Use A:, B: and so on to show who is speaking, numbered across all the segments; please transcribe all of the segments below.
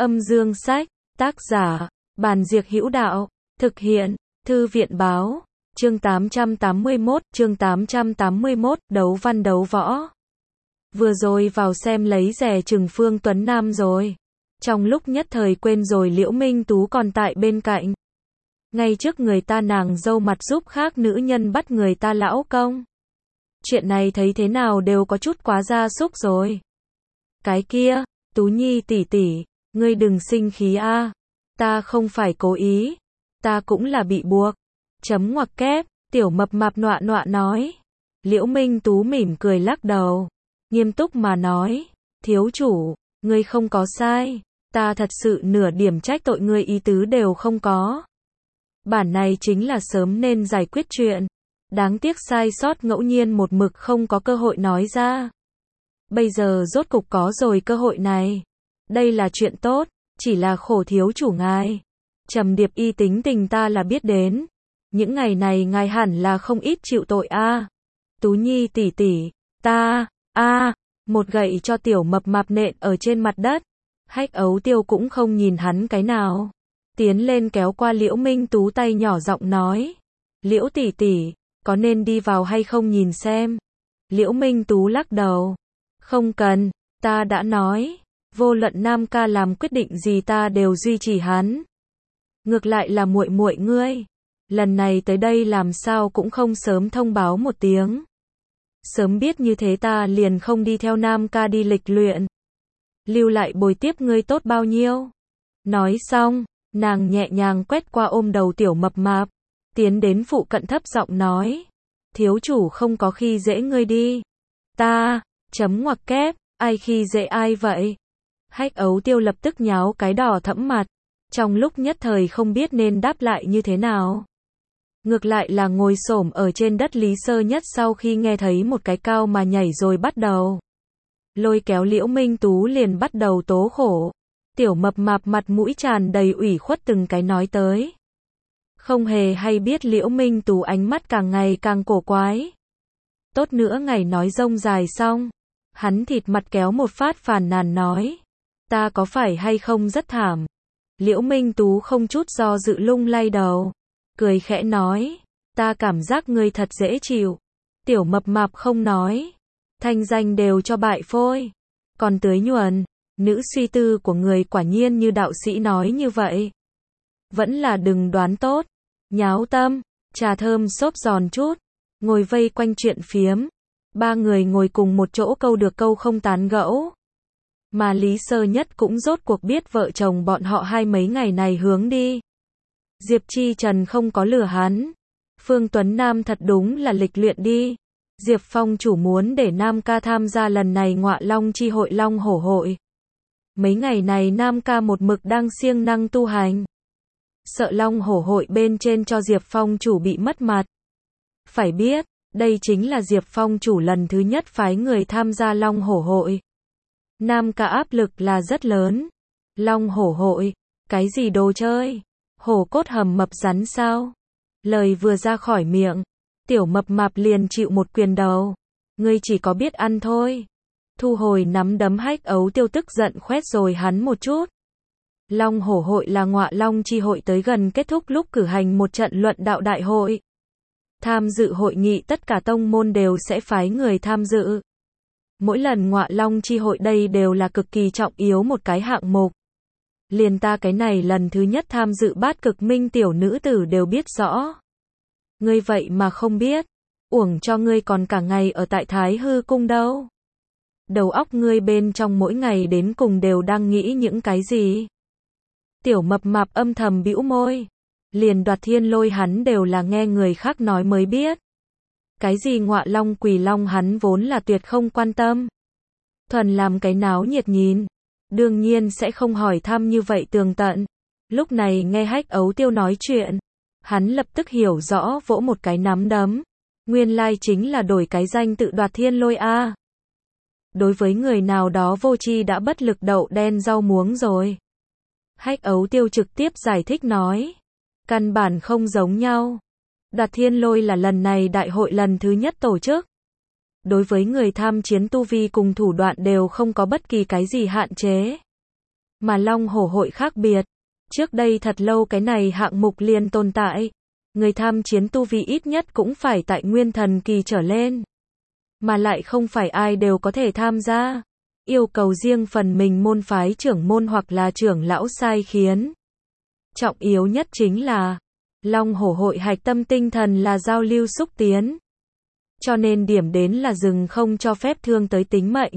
A: Âm dương sách, tác giả, Bàn Diệc Hữu Đạo, thực hiện, Thư viện báo, chương 881, đấu văn đấu võ. Vừa rồi vào xem lấy rẻ chừng Phương Tuấn Nam rồi. Trong lúc nhất thời quên rồi Liễu Minh Tú còn tại bên cạnh. Ngay trước người ta nàng dâu mặt giúp khác nữ nhân bắt người ta lão công. Chuyện này thấy thế nào đều có chút quá gia súc rồi. Cái kia, Tú Nhi tỷ tỷ, ngươi đừng sinh khí a, ta không phải cố ý, ta cũng là bị buộc. Chấm ngoặc kép, tiểu mập mạp nọa nọa nói. Liễu Minh Tú mỉm cười lắc đầu, nghiêm túc mà nói, thiếu chủ, ngươi không có sai, ta thật sự nửa điểm trách tội ngươi ý tứ đều không có. Bản này chính là sớm nên giải quyết chuyện, đáng tiếc sai sót ngẫu nhiên một mực không có cơ hội nói ra. Bây giờ rốt cục có rồi cơ hội này. Đây là chuyện tốt, chỉ là khổ thiếu chủ ngài. Trầm Điệp Y tính tình ta là biết đến. Những ngày này ngài hẳn là không ít chịu tội a. Tú Nhi tỷ tỷ, ta, một gậy cho tiểu mập mạp nện ở trên mặt đất. Hách Ấu Tiêu cũng không nhìn hắn cái nào. Tiến lên kéo qua Liễu Minh Tú tay nhỏ giọng nói. Liễu tỷ tỷ, có nên đi vào hay không nhìn xem. Liễu Minh Tú lắc đầu. Không cần, ta đã nói. Vô luận Nam ca làm quyết định gì ta đều duy trì hắn. Ngược lại là muội muội ngươi. Lần này tới đây làm sao cũng không sớm thông báo một tiếng. Sớm biết như thế ta liền không đi theo Nam ca đi lịch luyện. Lưu lại bồi tiếp ngươi tốt bao nhiêu. Nói xong, nàng nhẹ nhàng quét qua ôm đầu tiểu mập mạp. Tiến đến phụ cận thấp giọng nói. Thiếu chủ không có khi dễ ngươi đi. Ta, chấm ngoặc kép, ai khi dễ ai vậy? Hách Ấu Tiêu lập tức nháo cái đỏ thẫm mặt. Trong lúc nhất thời không biết nên đáp lại như thế nào. Ngược lại là ngồi xổm ở trên đất Lý Sơ Nhất sau khi nghe thấy một cái cao mà nhảy rồi bắt đầu. Lôi kéo Liễu Minh Tú liền bắt đầu tố khổ. Tiểu mập mạp mặt mũi tràn đầy ủy khuất từng cái nói tới. Không hề hay biết Liễu Minh Tú ánh mắt càng ngày càng cổ quái. Tốt nữa ngày nói rông dài xong. Hắn thịt mặt kéo một phát phàn nàn nói. Ta có phải hay không rất thảm. Liễu Minh Tú không chút do dự lung lay đầu. Cười khẽ nói. Ta cảm giác ngươi thật dễ chịu. Tiểu mập mạp không nói. Thanh danh đều cho bại phôi. Còn tưới nhuần. Nữ suy tư của người quả nhiên như đạo sĩ nói như vậy. Vẫn là đừng đoán tốt. Nháo tâm. Trà thơm xốp giòn chút. Ngồi vây quanh chuyện phiếm. Ba người ngồi cùng một chỗ câu được câu không tán gẫu. Mà Lý Sơ Nhất cũng rốt cuộc biết vợ chồng bọn họ hai mấy ngày này hướng đi. Diệp Chi Trần không có lừa hắn. Phương Tuấn Nam thật đúng là lịch luyện đi. Diệp Phong chủ muốn để Nam ca tham gia lần này Ngọa Long chi hội Long Hổ hội. Mấy ngày này Nam ca một mực đang siêng năng tu hành. Sợ Long Hổ hội bên trên cho Diệp Phong chủ bị mất mặt. Phải biết, đây chính là Diệp Phong chủ lần thứ nhất phái người tham gia Long Hổ hội. Nam ca áp lực là rất lớn. Long Hổ hội, cái gì đồ chơi? Hổ cốt hầm mập rắn sao? Lời vừa ra khỏi miệng, tiểu mập mạp liền chịu một quyền đầu. Ngươi chỉ có biết ăn thôi. Thu hồi nắm đấm. Hách Ấu Tiêu tức giận khoét rồi hắn một chút. Long Hổ hội là Ngọa Long chi hội tới gần kết thúc lúc cử hành một trận luận đạo đại hội. Tham dự hội nghị tất cả tông môn đều sẽ phái người tham dự. Mỗi lần Ngọa Long chi hội đây đều là cực kỳ trọng yếu một cái hạng mục. Liền ta cái này lần thứ nhất tham dự Bát Cực Minh tiểu nữ tử đều biết rõ. Ngươi vậy mà không biết, uổng cho ngươi còn cả ngày ở tại Thái Hư cung đâu. Đầu óc ngươi bên trong mỗi ngày đến cùng đều đang nghĩ những cái gì? Tiểu mập mạp âm thầm bĩu môi. Liền Đoạt Thiên Lôi hắn đều là nghe người khác nói mới biết. Cái gì Ngọa Long Quỷ Long hắn vốn là tuyệt không quan tâm. Thuần làm cái náo nhiệt nhìn. Đương nhiên sẽ không hỏi thăm như vậy tường tận. Lúc này nghe Hách Ấu Tiêu nói chuyện. Hắn lập tức hiểu rõ vỗ một cái nắm đấm. Nguyên lai chính là đổi cái danh tự Đoạt Thiên Lôi a. Đối với người nào đó vô tri đã bất lực đậu đen rau muống rồi. Hách Ấu Tiêu trực tiếp giải thích nói. Căn bản không giống nhau. Đoạt Thiên Lôi là lần này đại hội lần thứ nhất tổ chức. Đối với người tham chiến tu vi cùng thủ đoạn đều không có bất kỳ cái gì hạn chế. Mà Long Hổ hội khác biệt. Trước đây thật lâu cái này hạng mục liền tồn tại. Người tham chiến tu vi ít nhất cũng phải tại nguyên thần kỳ trở lên. Mà lại không phải ai đều có thể tham gia. Yêu cầu riêng phần mình môn phái trưởng môn hoặc là trưởng lão sai khiến. Trọng yếu nhất chính là Long Hổ hội hạch tâm tinh thần là giao lưu xúc tiến. Cho nên điểm đến là dừng không cho phép thương tới tính mệnh.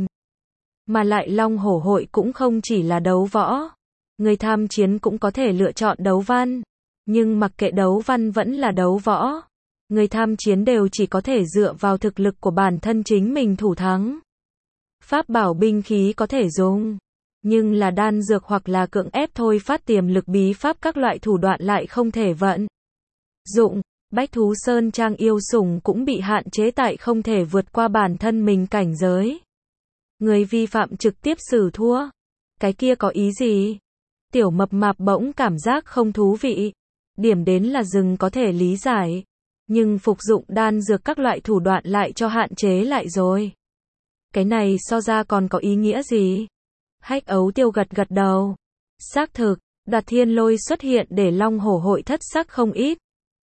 A: Mà lại Long Hổ hội cũng không chỉ là đấu võ. Người tham chiến cũng có thể lựa chọn đấu văn. Nhưng mặc kệ đấu văn vẫn là đấu võ. Người tham chiến đều chỉ có thể dựa vào thực lực của bản thân chính mình thủ thắng. Pháp bảo binh khí có thể dùng. Nhưng là đan dược hoặc là cưỡng ép thôi phát tiềm lực bí pháp các loại thủ đoạn lại không thể vận dụng. Bách Thú Sơn Trang yêu sủng cũng bị hạn chế tại không thể vượt qua bản thân mình cảnh giới. Người vi phạm trực tiếp xử thua. Cái kia có ý gì? Tiểu Mập Mạp bỗng cảm giác không thú vị. Điểm đến là rừng có thể lý giải. Nhưng phục dụng đan dược các loại thủ đoạn lại cho hạn chế lại rồi. Cái này so ra còn có ý nghĩa gì? Hách Ấu Tiêu gật gật đầu. Xác thực, Đoạt Thiên Lôi xuất hiện để Long Hổ hội thất sắc không ít.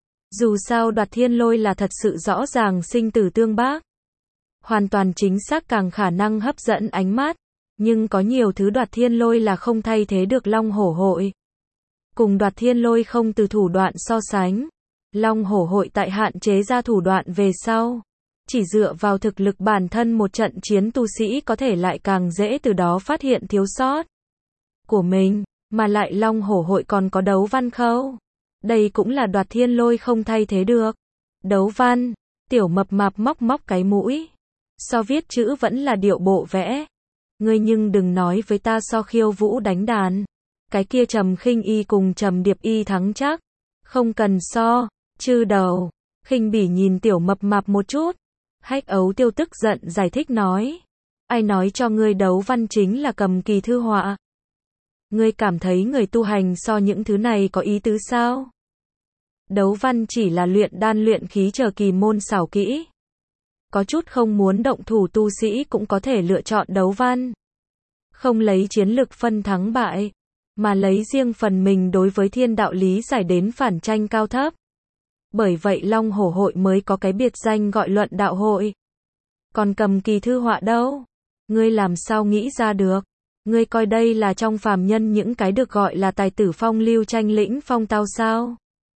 A: Dù sao Đoạt Thiên Lôi là thật sự rõ ràng sinh tử tương bác. Hoàn toàn chính xác càng khả năng hấp dẫn ánh mắt. Nhưng có nhiều thứ Đoạt Thiên Lôi là không thay thế được Long Hổ hội. Cùng Đoạt Thiên Lôi không từ thủ đoạn so sánh. Long Hổ hội tại hạn chế ra thủ đoạn về sau. Chỉ dựa vào thực lực bản thân một trận chiến tu sĩ có thể lại càng dễ từ đó phát hiện thiếu sót của mình. Mà lại Long Hổ hội còn có đấu văn khâu. Đây cũng là Đoạt Thiên Lôi không thay thế được. Đấu văn. Tiểu Mập Mạp móc móc cái mũi. So viết chữ vẫn là điệu bộ vẽ. Ngươi nhưng đừng nói với ta so khiêu vũ đánh đàn. Cái kia Trầm Khinh Y cùng Trầm Điệp Y thắng chắc. Không cần so. Chư đầu. Khinh bỉ nhìn Tiểu Mập Mạp một chút. Hách Ấu Tiêu tức giận giải thích nói. Ai nói cho ngươi đấu văn chính là cầm kỳ thư họa? Ngươi cảm thấy người tu hành so những thứ này có ý tứ sao? Đấu văn chỉ là luyện đan luyện khí chờ kỳ môn xảo kỹ. Có chút không muốn động thủ tu sĩ cũng có thể lựa chọn đấu văn. Không lấy chiến lực phân thắng bại, mà lấy riêng phần mình đối với thiên đạo lý giải đến phản tranh cao thấp. Bởi vậy Long Hổ hội mới có cái biệt danh gọi luận đạo hội. Còn cầm kỳ thư họa đâu? Ngươi làm sao nghĩ ra được? Ngươi coi đây là trong phàm nhân những cái được gọi là tài tử phong lưu tranh lĩnh phong tao sao?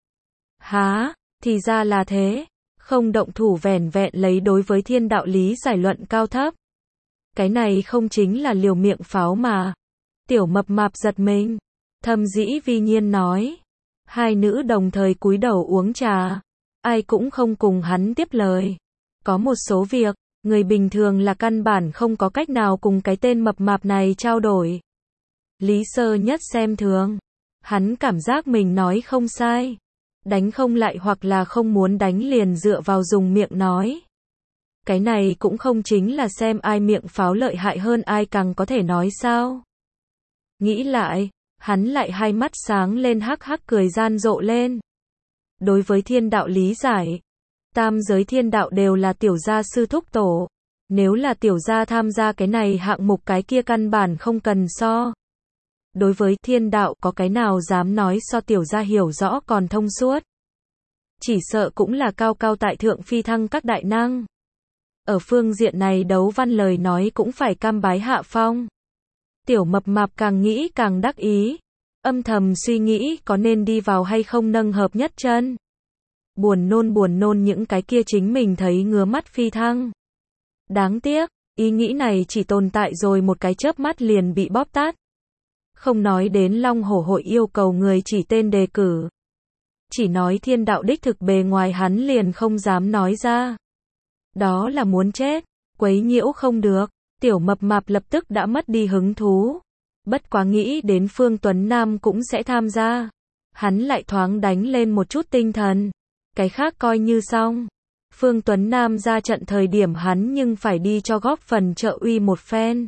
A: Hả? Thì ra là thế. Không động thủ vẻn vẹn lấy đối với thiên đạo lý giải luận cao thấp. Cái này không chính là liều miệng pháo mà. Tiểu Mập Mạp giật mình. Thâm dĩ vi nhiên nói. Hai nữ đồng thời cúi đầu uống trà. Ai cũng không cùng hắn tiếp lời. Có một số việc, người bình thường là căn bản không có cách nào cùng cái tên Mập Mạp này trao đổi. Lý Sơ Nhất xem thường. Hắn cảm giác mình nói không sai. Đánh không lại hoặc là không muốn đánh liền dựa vào dùng miệng nói. Cái này cũng không chính là xem ai miệng pháo lợi hại hơn ai càng có thể nói sao. Nghĩ lại, hắn lại hai mắt sáng lên hắc hắc cười gian rộ lên. Đối với thiên đạo lý giải, tam giới thiên đạo đều là tiểu gia sư thúc tổ. Nếu là tiểu gia tham gia cái này hạng mục cái kia căn bản không cần so. Đối với thiên đạo có cái nào dám nói so tiểu gia hiểu rõ còn thông suốt. Chỉ sợ cũng là cao cao tại thượng phi thăng các đại năng. Ở phương diện này đấu văn lời nói cũng phải cam bái hạ phong. Tiểu Mập Mạp càng nghĩ càng đắc ý. Âm thầm suy nghĩ có nên đi vào hay không nâng hợp nhất chân. Buồn nôn những cái kia chính mình thấy ngứa mắt phi thăng. Đáng tiếc, ý nghĩ này chỉ tồn tại rồi một cái chớp mắt liền bị bóp tát. Không nói đến Long Hổ hội yêu cầu người chỉ tên đề cử. Chỉ nói thiên đạo đích thực bề ngoài hắn liền không dám nói ra. Đó là muốn chết, quấy nhiễu không được. Tiểu Mập Mạp lập tức đã mất đi hứng thú. Bất quá nghĩ đến Phương Tuấn Nam cũng sẽ tham gia. Hắn lại thoáng đánh lên một chút tinh thần. Cái khác coi như xong. Phương Tuấn Nam ra trận thời điểm hắn nhưng phải đi cho góp phần trợ uy một phen.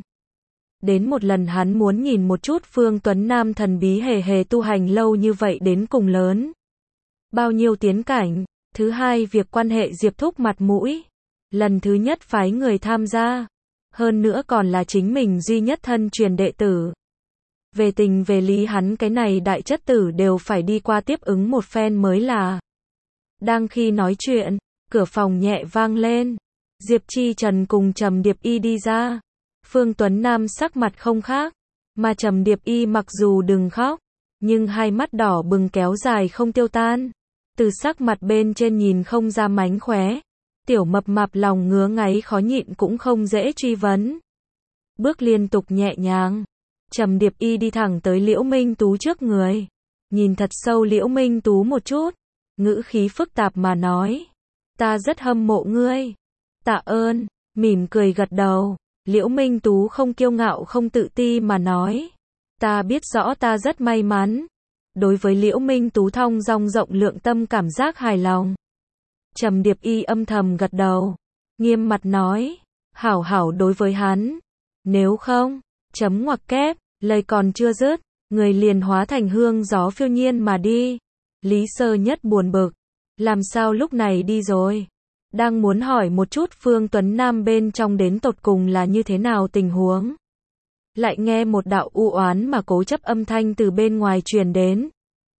A: Đến một lần hắn muốn nhìn một chút Phương Tuấn Nam thần bí hề hề tu hành lâu như vậy đến cùng lớn. Bao nhiêu tiến cảnh. Thứ hai việc quan hệ Diệp Thúc mặt mũi. Lần thứ nhất phái người tham gia. Hơn nữa còn là chính mình duy nhất thân truyền đệ tử. Về tình về lý hắn cái này đại chất tử đều phải đi qua tiếp ứng một phen mới là. Đang khi nói chuyện, cửa phòng nhẹ vang lên. Diệp Chi Trần cùng Trầm Điệp Y đi ra. Phương Tuấn Nam sắc mặt không khác, mà Trầm Điệp Y mặc dù đừng khóc, nhưng hai mắt đỏ bừng kéo dài không tiêu tan. Từ sắc mặt bên trên nhìn không ra mánh khóe. Tiểu mập mạp lòng ngứa ngáy khó nhịn cũng không dễ truy vấn. Bước liên tục nhẹ nhàng. Trầm Điệp Y đi thẳng tới Liễu Minh Tú trước người. Nhìn thật sâu Liễu Minh Tú một chút. Ngữ khí phức tạp mà nói. Ta rất hâm mộ ngươi. Tạ ơn. Mỉm cười gật đầu. Liễu Minh Tú không kiêu ngạo không tự ti mà nói. Ta biết rõ ta rất may mắn. Đối với Liễu Minh Tú thong dong rộng lượng tâm cảm giác hài lòng. Trầm Điệp Y âm thầm gật đầu. Nghiêm mặt nói. Hảo hảo đối với hắn. Nếu không, chấm ngoặc kép, lời còn chưa dứt, người liền hóa thành hương gió phiêu nhiên mà đi. Lý Sơ Nhất buồn bực. Làm sao lúc này đi rồi? Đang muốn hỏi một chút Phương Tuấn Nam bên trong đến tột cùng là như thế nào tình huống. Lại nghe một đạo u oán mà cố chấp âm thanh từ bên ngoài truyền đến.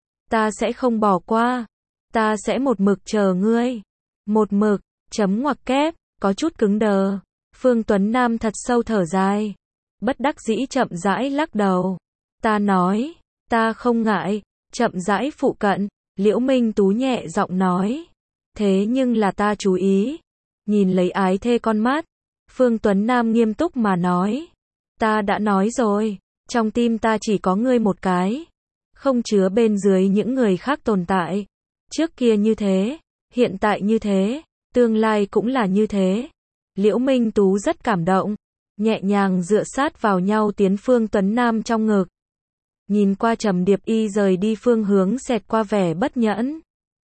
A: Ta sẽ không bỏ qua. Ta sẽ một mực chờ ngươi. Một mực, chấm ngoặc kép, có chút cứng đờ. Phương Tuấn Nam thật sâu thở dài. Bất đắc dĩ chậm rãi lắc đầu. Ta nói, ta không ngại. Chậm rãi phụ cận. Liễu Minh Tú nhẹ giọng nói. Thế nhưng là ta chú ý. Nhìn lấy ái thê con mắt. Phương Tuấn Nam nghiêm túc mà nói. Ta đã nói rồi. Trong tim ta chỉ có ngươi một cái. Không chứa bên dưới những người khác tồn tại. Trước kia như thế. Hiện tại như thế. Tương lai cũng là như thế. Liễu Minh Tú rất cảm động. Nhẹ nhàng dựa sát vào nhau tiến Phương Tuấn Nam trong ngực. Nhìn qua Trầm Điệp Y rời đi phương hướng xẹt qua vẻ bất nhẫn.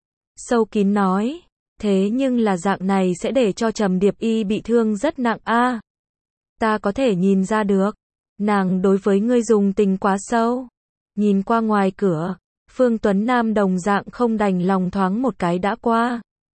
A: Sâu kín nói. Thế nhưng là dạng này sẽ để cho Trầm Điệp Y bị thương rất nặng a. Ta có thể nhìn ra được. Nàng đối với ngươi dùng tình quá sâu. Nhìn qua ngoài cửa. Phương Tuấn Nam đồng dạng không đành lòng thoáng một cái đã qua.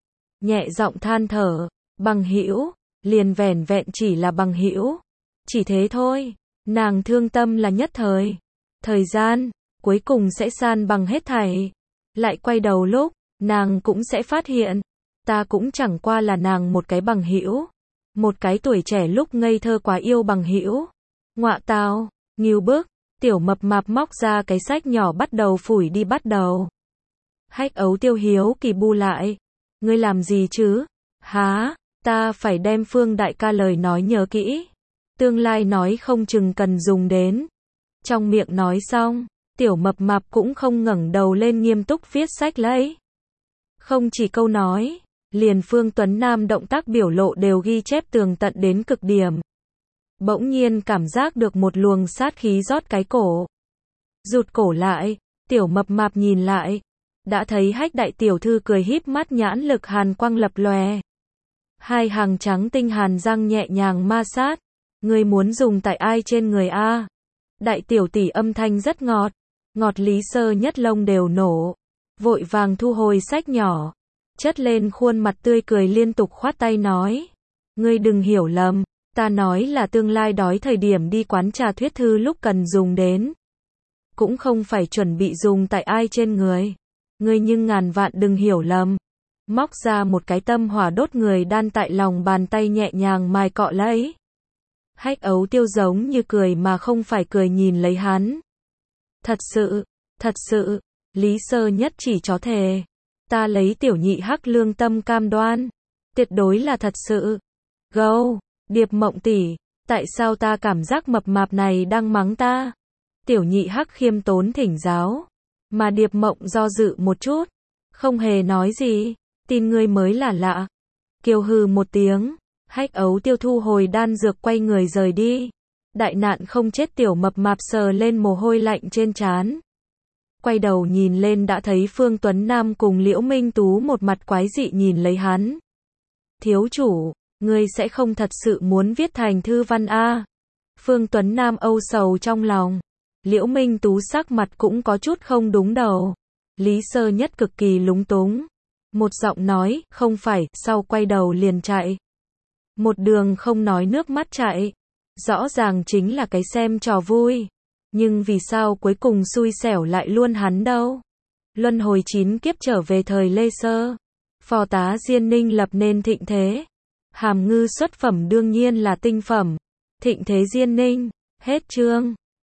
A: Nhẹ giọng than thở. Bằng hữu. Liền vẻn vẹn chỉ là bằng hữu. Chỉ thế thôi. Nàng thương tâm là nhất thời. Thời gian. Cuối cùng sẽ san bằng hết thảy. Lại quay đầu lúc. Nàng cũng sẽ phát hiện. Ta cũng chẳng qua là nàng một cái bằng hữu. Một cái tuổi trẻ lúc ngây thơ quá yêu bằng hữu. Ngọa tào. Ngưu bức. Tiểu mập mạp móc ra cái sách nhỏ bắt đầu phủi đi bắt đầu. Hách Ấu Tiêu hiếu kỳ bu lại. Ngươi làm gì chứ? Há, ta phải đem Phương đại ca lời nói nhớ kỹ. Tương lai nói không chừng cần dùng đến. Trong miệng nói xong, tiểu mập mạp cũng không ngẩng đầu lên nghiêm túc viết sách lấy. Không chỉ câu nói, liền Phương Tuấn Nam động tác biểu lộ đều ghi chép tường tận đến cực điểm. Bỗng nhiên cảm giác được một luồng sát khí rót cái cổ. Rụt cổ lại, tiểu mập mạp nhìn lại. Đã thấy Hách đại tiểu thư cười híp mắt nhãn lực hàn quang lập lòe. Hai hàng trắng tinh hàn răng nhẹ nhàng ma sát. Ngươi muốn dùng tại ai trên người a? Đại tiểu tỷ âm thanh rất ngọt. Ngọt Lý Sơ Nhất lông đều nổ. Vội vàng thu hồi sách nhỏ. Chất lên khuôn mặt tươi cười liên tục khoát tay nói. Ngươi đừng hiểu lầm. Ta nói là tương lai đói thời điểm đi quán trà thuyết thư lúc cần dùng đến. Cũng không phải chuẩn bị dùng tại ai trên người. Ngươi nhưng ngàn vạn đừng hiểu lầm. Móc ra một cái tâm hỏa đốt người đan tại lòng bàn tay nhẹ nhàng mài cọ lấy. Hách Ấu Tiêu giống như cười mà không phải cười nhìn lấy hắn. Thật sự, Lý Sơ Nhất chỉ chó thề. Ta lấy tiểu nhị Hắc lương tâm cam đoan. Tuyệt đối là thật sự. Gâu, Điệp Mộng tỷ, tại sao ta cảm giác mập mạp này đang mắng ta? Tiểu nhị Hắc khiêm tốn thỉnh giáo. Mà Điệp Mộng do dự một chút. Không hề nói gì. Tin ngươi mới là lạ. Kiều hừ một tiếng. Hách Ấu Tiêu thu hồi đan dược quay người rời đi. Đại nạn không chết tiểu mập mạp sờ lên mồ hôi lạnh trên trán. Quay đầu nhìn lên đã thấy Phương Tuấn Nam cùng Liễu Minh Tú một mặt quái dị nhìn lấy hắn. Thiếu chủ, ngươi sẽ không thật sự muốn viết thành thư văn a? Phương Tuấn Nam âu sầu trong lòng. Liễu Minh Tú sắc mặt cũng có chút không đúng đầu. Lý Sơ Nhất cực kỳ lúng túng. Một giọng nói, không phải, sau quay đầu liền chạy. Một đường không nói nước mắt chạy. Rõ ràng chính là cái xem trò vui. Nhưng vì sao cuối cùng xui xẻo lại luôn hắn đâu? Luân hồi 9 kiếp trở về thời Lê Sơ. Phò tá Diên Ninh lập nên thịnh thế. Hàm Ngư xuất phẩm đương nhiên là tinh phẩm. Thịnh thế Diên Ninh. Hết chương.